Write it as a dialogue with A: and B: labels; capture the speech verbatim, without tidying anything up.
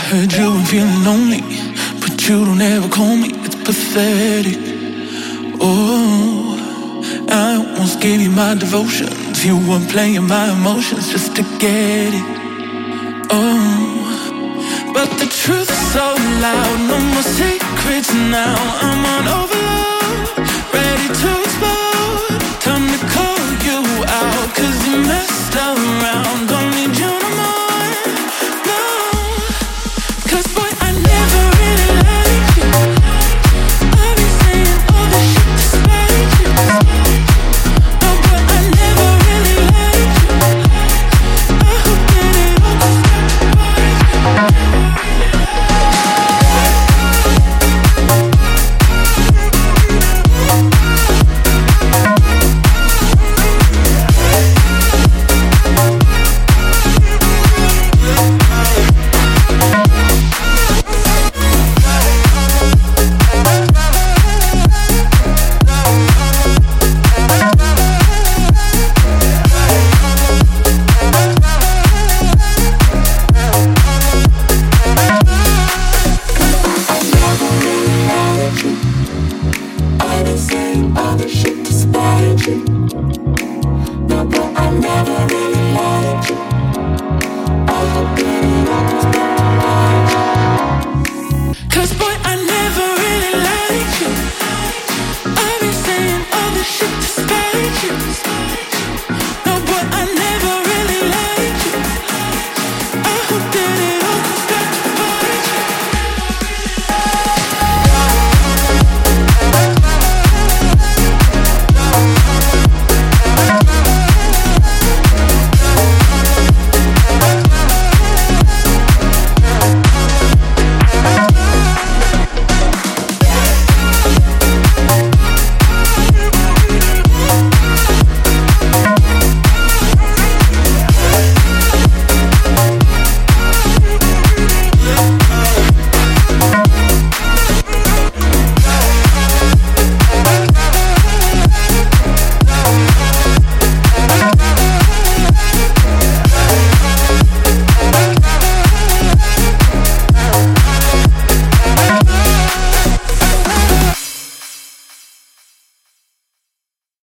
A: Heard you were feeling lonely, but you don't ever call me. It's pathetic. Oh, I almost gave you my devotions. You were playing my emotions just to get it. Oh, but the truth is so loud. No more secrets now. I'm on overload, ready to explode. Time to call you out, 'cause you messed around.